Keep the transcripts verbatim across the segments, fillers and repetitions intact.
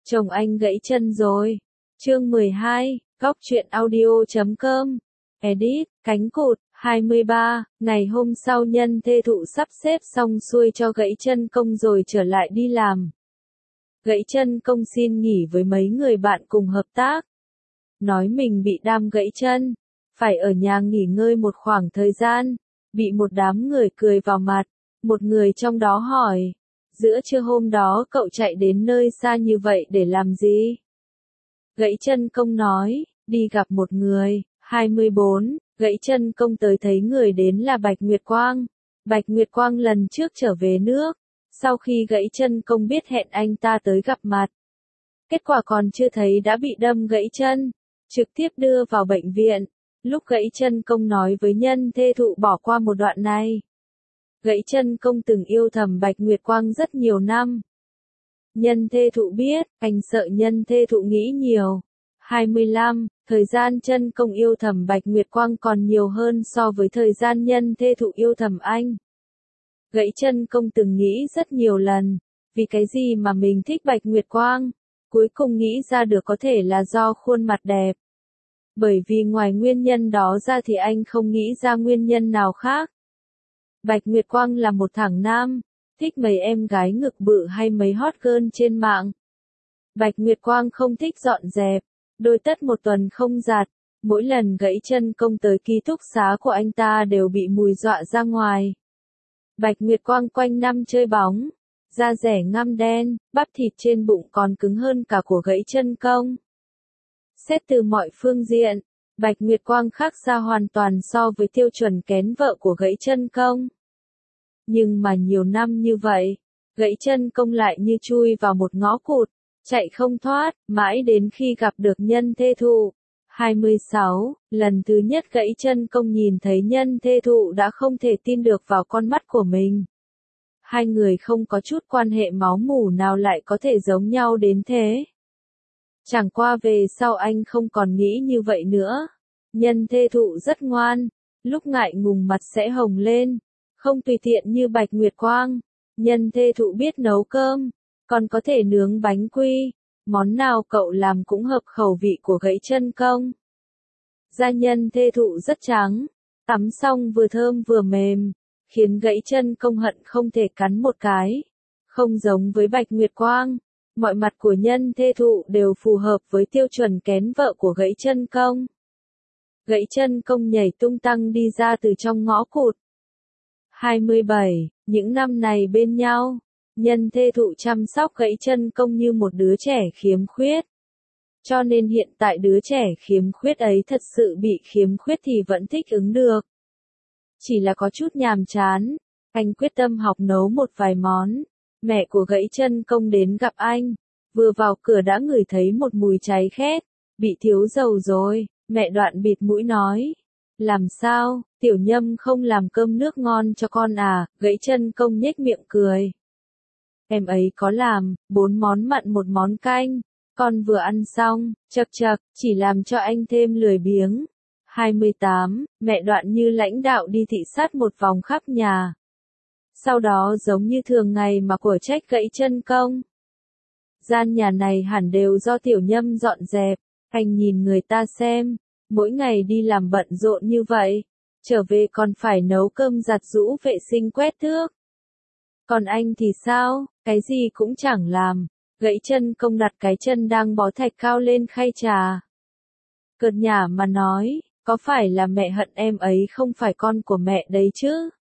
Chồng anh gãy chân rồi. Chương mười hai, góc truyện audio chấm com. Edit, cánh cụt, hai mươi ba, ngày hôm sau nhân thê thụ sắp xếp xong xuôi cho gãy chân công rồi trở lại đi làm. Gãy chân công xin nghỉ với mấy người bạn cùng hợp tác. Nói mình bị đam gãy chân, phải ở nhà nghỉ ngơi một khoảng thời gian, bị một đám người cười vào mặt. Một người trong đó hỏi, giữa trưa hôm đó cậu chạy đến nơi xa như vậy để làm gì? Gãy chân công nói, đi gặp một người. hai mươi bốn, gãy chân công tới thấy người đến là Bạch Nguyệt Quang. Bạch Nguyệt Quang lần trước trở về nước, sau khi gãy chân công biết hẹn anh ta tới gặp mặt. Kết quả còn chưa thấy đã bị đâm gãy chân, trực tiếp đưa vào bệnh viện. Lúc gãy chân công nói với nhân thê thụ bỏ qua một đoạn này. Gãy chân công từng yêu thầm Bạch Nguyệt Quang rất nhiều năm. Nhân thê thụ biết, anh sợ nhân thê thụ nghĩ nhiều. hai mươi lăm, thời gian chân công yêu thầm Bạch Nguyệt Quang còn nhiều hơn so với thời gian nhân thê thụ yêu thầm anh. Gãy chân công từng nghĩ rất nhiều lần, vì cái gì mà mình thích Bạch Nguyệt Quang, cuối cùng nghĩ ra được có thể là do khuôn mặt đẹp. Bởi vì ngoài nguyên nhân đó ra thì anh không nghĩ ra nguyên nhân nào khác. Bạch Nguyệt Quang là một thằng nam, thích mấy em gái ngực bự hay mấy hot girl trên mạng. Bạch Nguyệt Quang không thích dọn dẹp, đôi tất một tuần không giặt, mỗi lần gãy chân công tới ký túc xá của anh ta đều bị mùi dọa ra ngoài. Bạch Nguyệt Quang quanh năm chơi bóng, da rẻ ngăm đen, bắp thịt trên bụng còn cứng hơn cả của gãy chân công. Xét từ mọi phương diện, Bạch Nguyệt Quang khác xa hoàn toàn so với tiêu chuẩn kén vợ của gãy chân công. Nhưng mà nhiều năm như vậy, gãy chân công lại như chui vào một ngõ cụt, chạy không thoát, mãi đến khi gặp được nhân thê thụ. hai mươi sáu, lần thứ nhất gãy chân công nhìn thấy nhân thê thụ đã không thể tin được vào con mắt của mình. Hai người không có chút quan hệ máu mủ nào lại có thể giống nhau đến thế. Chẳng qua về sau anh không còn nghĩ như vậy nữa. Nhân thê thụ rất ngoan, lúc ngại ngùng mặt sẽ hồng lên, không tùy tiện như Bạch Nguyệt Quang. Nhân thê thụ biết nấu cơm, còn có thể nướng bánh quy, món nào cậu làm cũng hợp khẩu vị của gãy chân công. Da nhân thê thụ rất trắng, tắm xong vừa thơm vừa mềm, khiến gãy chân công hận không thể cắn một cái. Không giống với Bạch Nguyệt Quang, mọi mặt của nhân thê thụ đều phù hợp với tiêu chuẩn kén vợ của gãy chân công. Gãy chân công nhảy tung tăng đi ra từ trong ngõ cụt. hai mươi bảy, những năm này bên nhau, nhân thê thụ chăm sóc gãy chân công như một đứa trẻ khiếm khuyết. Cho nên hiện tại đứa trẻ khiếm khuyết ấy thật sự bị khiếm khuyết thì vẫn thích ứng được. Chỉ là có chút nhàm chán, anh quyết tâm học nấu một vài món. Mẹ của gãy chân công đến gặp anh, vừa vào cửa đã ngửi thấy một mùi cháy khét, bị thiếu dầu rồi. Mẹ Đoạn bịt mũi nói, làm sao, Tiểu Nhâm không làm cơm nước ngon cho con à? Gãy chân công nhếch miệng cười. Em ấy có làm, bốn món mặn một món canh, con vừa ăn xong, chậc chậc, chỉ làm cho anh thêm lười biếng. hai mươi tám, mẹ Đoạn như lãnh đạo đi thị sát một vòng khắp nhà. Sau đó giống như thường ngày mà của trách gãy chân công. Gian nhà này hẳn đều do Tiểu Nhâm dọn dẹp. Anh nhìn người ta xem, mỗi ngày đi làm bận rộn như vậy, trở về còn phải nấu cơm giặt giũ vệ sinh quét thước. Còn anh thì sao, cái gì cũng chẳng làm. Gãy chân công đặt cái chân đang bó thạch cao lên khay trà. Cợt nhả mà nói, có phải là mẹ hận em ấy không phải con của mẹ đấy chứ?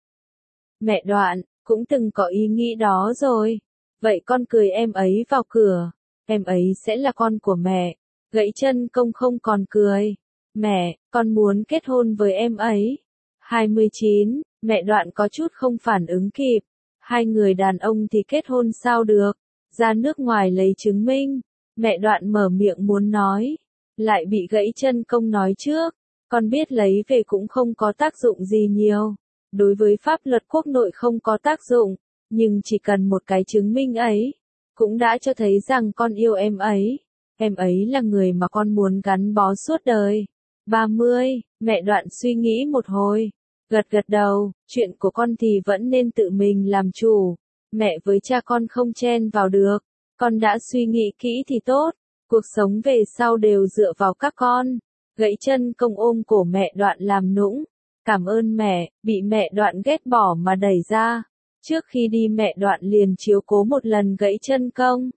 Mẹ Đoạn, cũng từng có ý nghĩ đó rồi. Vậy con cười em ấy vào cửa, em ấy sẽ là con của mẹ. Gãy chân công không còn cười. Mẹ, con muốn kết hôn với em ấy. hai mươi chín, mẹ Đoạn có chút không phản ứng kịp. Hai người đàn ông thì kết hôn sao được? Ra nước ngoài lấy chứng minh. Mẹ Đoạn mở miệng muốn nói, lại bị gãy chân công nói trước. Con biết lấy về cũng không có tác dụng gì nhiều. Đối với pháp luật quốc nội không có tác dụng, nhưng chỉ cần một cái chứng minh ấy, cũng đã cho thấy rằng con yêu em ấy. Em ấy là người mà con muốn gắn bó suốt đời. ba mươi, mẹ Đoạn suy nghĩ một hồi, gật gật đầu, chuyện của con thì vẫn nên tự mình làm chủ. Mẹ với cha con không chen vào được. Con đã suy nghĩ kỹ thì tốt, cuộc sống về sau đều dựa vào các con. Gãy chân công ôm cổ mẹ Đoạn làm nũng. Cảm ơn mẹ, bị mẹ Đoạn ghét bỏ mà đẩy ra. Trước khi đi mẹ Đoạn liền chiếu cố một lần Gãy chân công.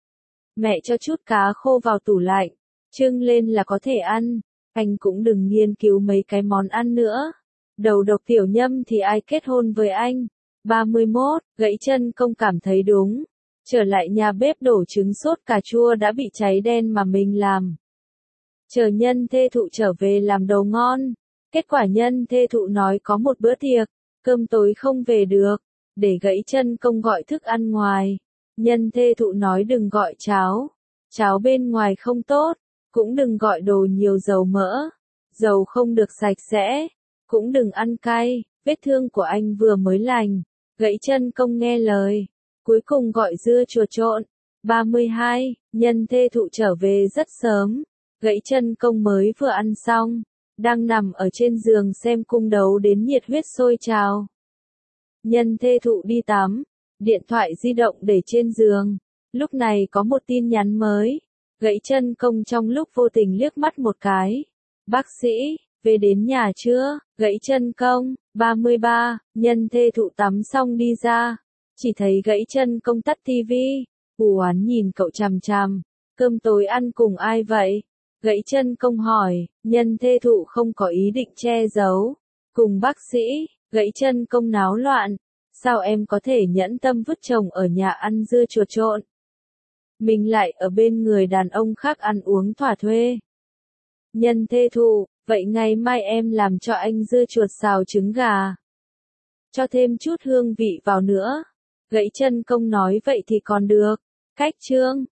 Mẹ cho chút cá khô vào tủ lạnh, trưng lên là có thể ăn. Anh cũng đừng nghiên cứu mấy cái món ăn nữa. Đầu độc Tiểu Nhâm thì ai kết hôn với anh. ba mươi mốt, Gãy chân công cảm thấy đúng. Trở lại nhà bếp đổ trứng sốt cà chua đã bị cháy đen mà mình làm. Chờ nhân thê thụ trở về làm đồ ngon. Kết quả nhân thê thụ nói có một bữa tiệc, cơm tối không về được, để Gãy chân công gọi thức ăn ngoài. Nhân thê thụ nói đừng gọi cháo, cháo bên ngoài không tốt, cũng đừng gọi đồ nhiều dầu mỡ, dầu không được sạch sẽ, cũng đừng ăn cay, vết thương của anh vừa mới lành. Gãy chân công nghe lời, cuối cùng gọi dưa chuột trộn. ba mươi hai, nhân thê thụ trở về rất sớm, Gãy chân công mới vừa ăn xong, đang nằm ở trên giường xem cung đấu đến nhiệt huyết sôi trào. Nhân thê thụ đi tắm, điện thoại di động để trên giường, lúc này có một tin nhắn mới. Gãy chân công trong lúc vô tình liếc mắt một cái. Bác sĩ, về đến nhà chưa? Gãy chân công, ba mươi ba, nhân thê thụ tắm xong đi ra. Chỉ thấy Gãy chân công tắt tivi, u oán nhìn cậu chằm chằm. Cơm tối ăn cùng ai vậy? Gãy chân công hỏi, nhân thê thụ không có ý định che giấu. Cùng bác sĩ, Gãy chân công náo loạn. Sao em có thể nhẫn tâm vứt chồng ở nhà ăn dưa chuột trộn? Mình lại ở bên người đàn ông khác ăn uống thỏa thuê. Nhân thê thụ, vậy ngày mai em làm cho anh dưa chuột xào trứng gà. Cho thêm chút hương vị vào nữa. Gãy chân công nói vậy thì còn được. Cách chương